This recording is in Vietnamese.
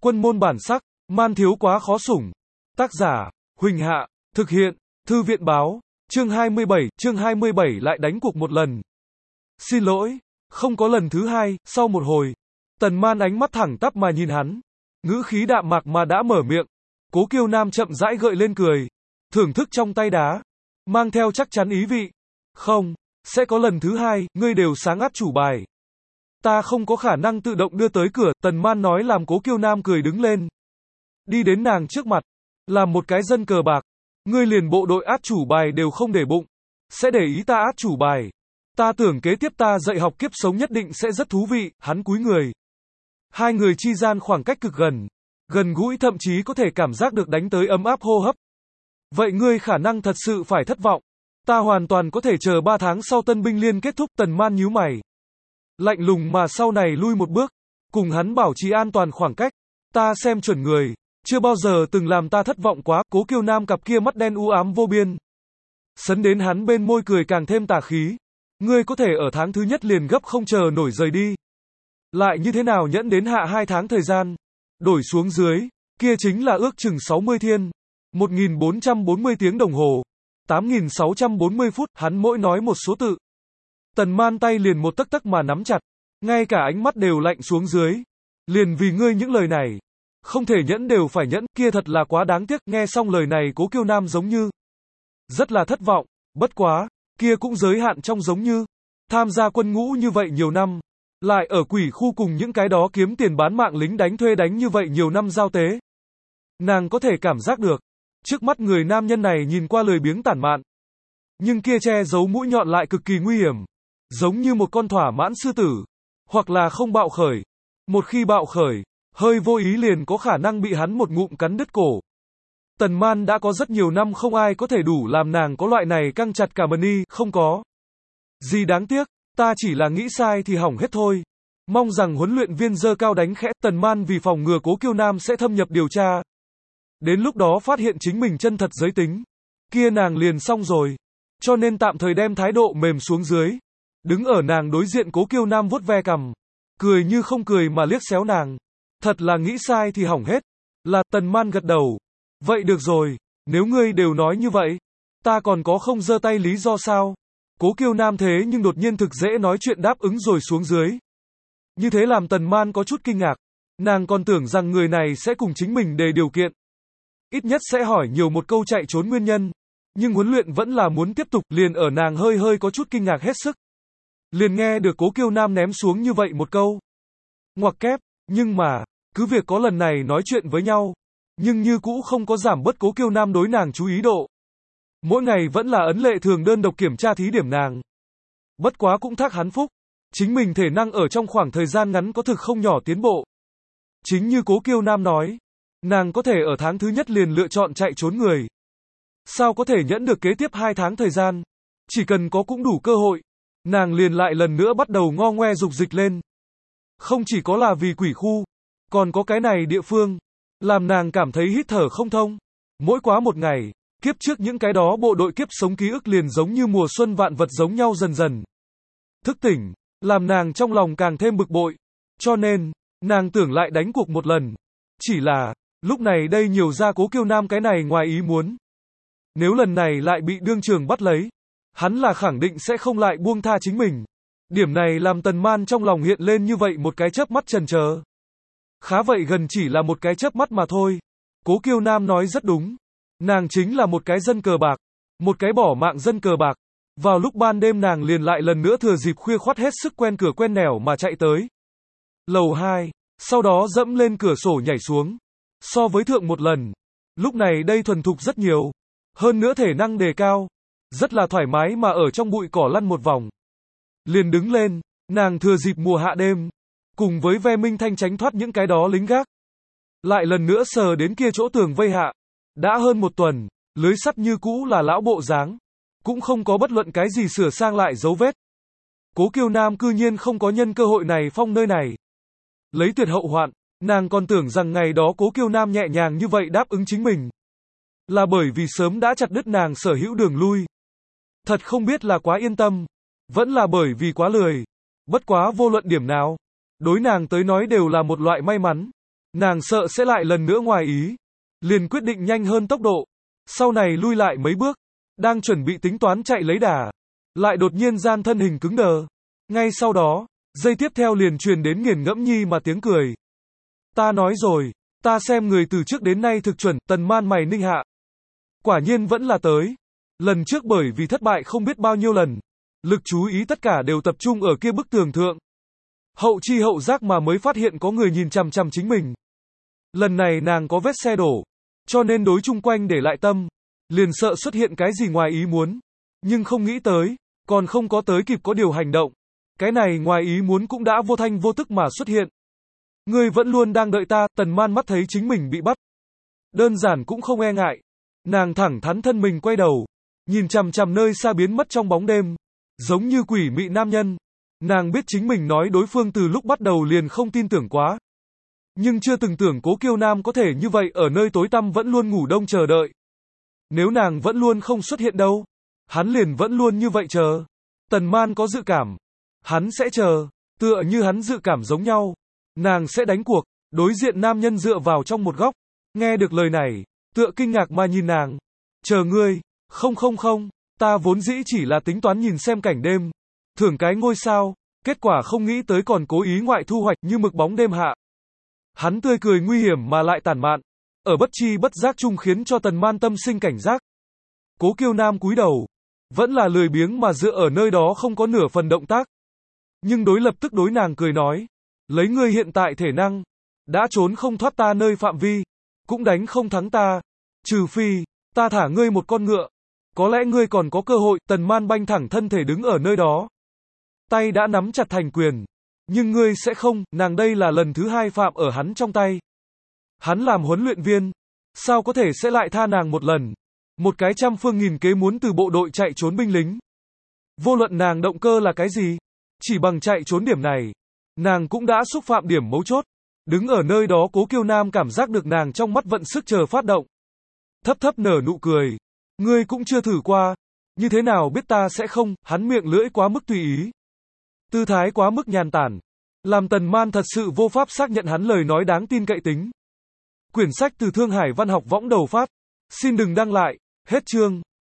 Quân môn bản sắc, man thiếu quá khó sủng. Tác giả, Huỳnh Hạ, thực hiện, Thư viện báo, chương 27 lại đánh cuộc một lần. Xin lỗi, không có lần thứ hai. Sau một hồi, Tần Man ánh mắt thẳng tắp mà nhìn hắn, ngữ khí đạm mạc mà đã mở miệng. Cố Kiêu Nam chậm rãi gợi lên cười, thưởng thức trong tay đá, mang theo chắc chắn ý vị. Không, sẽ có lần thứ hai, ngươi đều sáng át chủ bài. Ta không có khả năng tự động đưa tới cửa, Tần Man nói làm Cố Kiêu Nam cười đứng lên. Đi đến nàng trước mặt, làm một cái dân cờ bạc. Ngươi liền bộ đội át chủ bài đều không để bụng, sẽ để ý ta át chủ bài. Ta tưởng kế tiếp ta dạy học kiếp sống nhất định sẽ rất thú vị, hắn cúi người. Hai người chi gian khoảng cách cực gần, gần gũi thậm chí có thể cảm giác được đánh tới ấm áp hô hấp. Vậy ngươi khả năng thật sự phải thất vọng. Ta hoàn toàn có thể chờ 3 tháng sau tân binh liên kết thúc. Tần Man nhíu mày, lạnh lùng mà sau này lui một bước, cùng hắn bảo trì an toàn khoảng cách. Ta xem chuẩn người, chưa bao giờ từng làm ta thất vọng quá. Cố Kiêu Nam cặp kia mắt đen u ám vô biên, sấn đến hắn bên môi cười càng thêm tà khí. Ngươi có thể ở tháng thứ nhất liền gấp không chờ nổi rời đi. Lại như thế nào nhẫn đến hạ 2 tháng thời gian, đổi xuống dưới, kia chính là ước chừng 60 thiên, 1440 tiếng đồng hồ, 8640 phút, hắn mỗi nói một số tự. Tần Man tay liền một tấc tấc mà nắm chặt, ngay cả ánh mắt đều lạnh xuống dưới. Liền vì ngươi những lời này, không thể nhẫn đều phải nhẫn, kia thật là quá đáng tiếc. Nghe xong lời này Cố Kiêu Nam giống như rất là thất vọng, bất quá, kia cũng giới hạn trong giống như, tham gia quân ngũ như vậy nhiều năm, lại ở quỷ khu cùng những cái đó kiếm tiền bán mạng lính đánh thuê đánh như vậy nhiều năm giao tế. Nàng có thể cảm giác được, trước mắt người nam nhân này nhìn qua lười biếng tản mạn, nhưng kia che giấu mũi nhọn lại cực kỳ nguy hiểm, giống như một con thỏa mãn sư tử, hoặc là không bạo khởi. Một khi bạo khởi, hơi vô ý liền có khả năng bị hắn một ngụm cắn đứt cổ. Tần Man đã có rất nhiều năm không ai có thể đủ làm nàng có loại này căng chặt cả mani, không có gì đáng tiếc, ta chỉ là nghĩ sai thì hỏng hết thôi. Mong rằng huấn luyện viên dơ cao đánh khẽ. Tần Man vì phòng ngừa Cố Kiêu Nam sẽ thâm nhập điều tra, đến lúc đó phát hiện chính mình chân thật giới tính, kia nàng liền xong rồi. Cho nên tạm thời đem thái độ mềm xuống dưới, đứng ở nàng đối diện. Cố Kiêu Nam vuốt ve cằm, cười như không cười mà liếc xéo nàng. Thật là nghĩ sai thì hỏng hết. Là. Tần Man gật đầu. Vậy được rồi, nếu ngươi đều nói như vậy, ta còn có không giơ tay lý do sao? Cố Kiêu Nam thế nhưng đột nhiên thực dễ nói chuyện đáp ứng rồi xuống dưới. Như thế làm Tần Man có chút kinh ngạc. Nàng còn tưởng rằng người này sẽ cùng chính mình đề điều kiện, ít nhất sẽ hỏi nhiều một câu chạy trốn nguyên nhân. Nhưng huấn luyện vẫn là muốn tiếp tục. Liền ở nàng hơi có chút kinh ngạc hết sức, liền nghe được Cố Kiêu Nam ném xuống như vậy một câu. Ngoặc kép, nhưng mà, cứ việc có lần này nói chuyện với nhau, nhưng như cũ không có giảm bớt Cố Kiêu Nam đối nàng chú ý độ. Mỗi ngày vẫn là ấn lệ thường đơn độc kiểm tra thí điểm nàng. Bất quá cũng thác hắn phúc, chính mình thể năng ở trong khoảng thời gian ngắn có thực không nhỏ tiến bộ. Chính như Cố Kiêu Nam nói, nàng có thể ở tháng thứ nhất liền lựa chọn chạy trốn người. Sao có thể nhẫn được kế tiếp 2 tháng thời gian? Chỉ cần có cũng đủ cơ hội, nàng liền lại lần nữa bắt đầu ngo ngoe dục dịch lên. Không chỉ có là vì quỷ khu, còn có cái này địa phương, làm nàng cảm thấy hít thở không thông. Mỗi quá một ngày, kiếp trước những cái đó bộ đội kiếp sống ký ức liền giống như mùa xuân vạn vật giống nhau dần dần thức tỉnh, làm nàng trong lòng càng thêm bực bội. Cho nên, nàng tưởng lại đánh cuộc một lần. Chỉ là, lúc này đây nhiều ra Cố Kiêu Nam cái này ngoài ý muốn. Nếu lần này lại bị đương trường bắt lấy, hắn là khẳng định sẽ không lại buông tha chính mình. Điểm này làm Tần Man trong lòng hiện lên như vậy một cái chớp mắt chần chờ. Khá vậy gần chỉ là một cái chớp mắt mà thôi. Cố Kiêu Nam nói rất đúng. Nàng chính là một cái dân cờ bạc, một cái bỏ mạng dân cờ bạc. Vào lúc ban đêm nàng liền lại lần nữa thừa dịp khuya khoắt hết sức quen cửa quen nẻo mà chạy tới lầu 2, sau đó dẫm lên cửa sổ nhảy xuống. So với thượng một lần, lúc này đây thuần thục rất nhiều, hơn nữa thể năng đề cao, rất là thoải mái mà ở trong bụi cỏ lăn một vòng. Liền đứng lên, nàng thừa dịp mùa hạ đêm, cùng với ve minh thanh tránh thoát những cái đó lính gác. Lại lần nữa sờ đến kia chỗ tường vây hạ. Đã hơn 1 tuần, lưới sắt như cũ là lão bộ dáng, cũng không có bất luận cái gì sửa sang lại dấu vết. Cố Kiêu Nam cư nhiên không có nhân cơ hội này phong nơi này, lấy tuyệt hậu hoạn. Nàng còn tưởng rằng ngày đó Cố Kiêu Nam nhẹ nhàng như vậy đáp ứng chính mình, là bởi vì sớm đã chặt đứt nàng sở hữu đường lui. Thật không biết là quá yên tâm, vẫn là bởi vì quá lười. Bất quá vô luận điểm nào, đối nàng tới nói đều là một loại may mắn. Nàng sợ sẽ lại lần nữa ngoài ý. Liền quyết định nhanh hơn tốc độ. Sau này lui lại mấy bước. Đang chuẩn bị tính toán chạy lấy đà. Lại đột nhiên gian thân hình cứng đờ. Ngay sau đó, giây tiếp theo liền truyền đến nghiền ngẫm nhi mà tiếng cười. Ta nói rồi, ta xem người từ trước đến nay thực chuẩn, Tần Man mày ninh hạ. Quả nhiên vẫn là tới. Lần trước bởi vì thất bại không biết bao nhiêu lần. Lực chú ý tất cả đều tập trung ở kia bức tường thượng. Hậu chi hậu giác mà mới phát hiện có người nhìn chằm chằm chính mình. Lần này nàng có vết xe đổ. Cho nên đối chung quanh để lại tâm. Liền sợ xuất hiện cái gì ngoài ý muốn. Nhưng không nghĩ tới. Còn không có tới kịp có điều hành động. Cái này ngoài ý muốn cũng đã vô thanh vô tức mà xuất hiện. Ngươi vẫn luôn đang đợi ta, Tần Man mắt thấy chính mình bị bắt. Đơn giản cũng không e ngại. Nàng thẳng thắn thân mình quay đầu. Nhìn chằm chằm nơi xa biến mất trong bóng đêm. Giống như quỷ mị nam nhân. Nàng biết chính mình nói đối phương từ lúc bắt đầu liền không tin tưởng quá. Nhưng chưa từng tưởng Cố Kiêu Nam có thể như vậy ở nơi tối tăm vẫn luôn ngủ đông chờ đợi. Nếu nàng vẫn luôn không xuất hiện đâu. Hắn liền vẫn luôn như vậy chờ. Tần Man có dự cảm. Hắn sẽ chờ. Tựa như hắn dự cảm giống nhau. Nàng sẽ đánh cuộc. Đối diện nam nhân dựa vào trong một góc. Nghe được lời này. Tựa kinh ngạc mà nhìn nàng. Chờ ngươi. Không. Ta vốn dĩ chỉ là tính toán nhìn xem cảnh đêm. Thưởng cái ngôi sao. Kết quả không nghĩ tới còn cố ý ngoại thu hoạch như mực bóng đêm hạ. Hắn tươi cười nguy hiểm mà lại tàn mạn. Ở bất chi bất giác chung khiến cho Tần Man tâm sinh cảnh giác. Cố Kiêu Nam cúi đầu. Vẫn là lười biếng mà dựa ở nơi đó không có nửa phần động tác. Nhưng đối lập tức đối nàng cười nói. Lấy ngươi hiện tại thể năng. Đã trốn không thoát ta nơi phạm vi. Cũng đánh không thắng ta. Trừ phi, ta thả ngươi một con ngựa. Có lẽ ngươi còn có cơ hội. Tần Man banh thẳng thân thể đứng ở nơi đó. Tay đã nắm chặt thành quyền. Nhưng ngươi sẽ không, nàng đây là lần thứ 2 phạm ở hắn trong tay. Hắn làm huấn luyện viên. Sao có thể sẽ lại tha nàng một lần. Một cái trăm phương nghìn kế muốn từ bộ đội chạy trốn binh lính. Vô luận nàng động cơ là cái gì. Chỉ bằng chạy trốn điểm này. Nàng cũng đã xúc phạm điểm mấu chốt. Đứng ở nơi đó Cố Kiêu Nam cảm giác được nàng trong mắt vận sức chờ phát động. Thấp nở nụ cười. Ngươi cũng chưa thử qua. Như thế nào biết ta sẽ không, hắn miệng lưỡi quá mức tùy ý. Tư thái quá mức nhàn tản. Làm Tần Man thật sự vô pháp xác nhận hắn lời nói đáng tin cậy tính. Quyển sách từ Thương Hải Văn học võng đầu phát. Xin đừng đăng lại. Hết chương.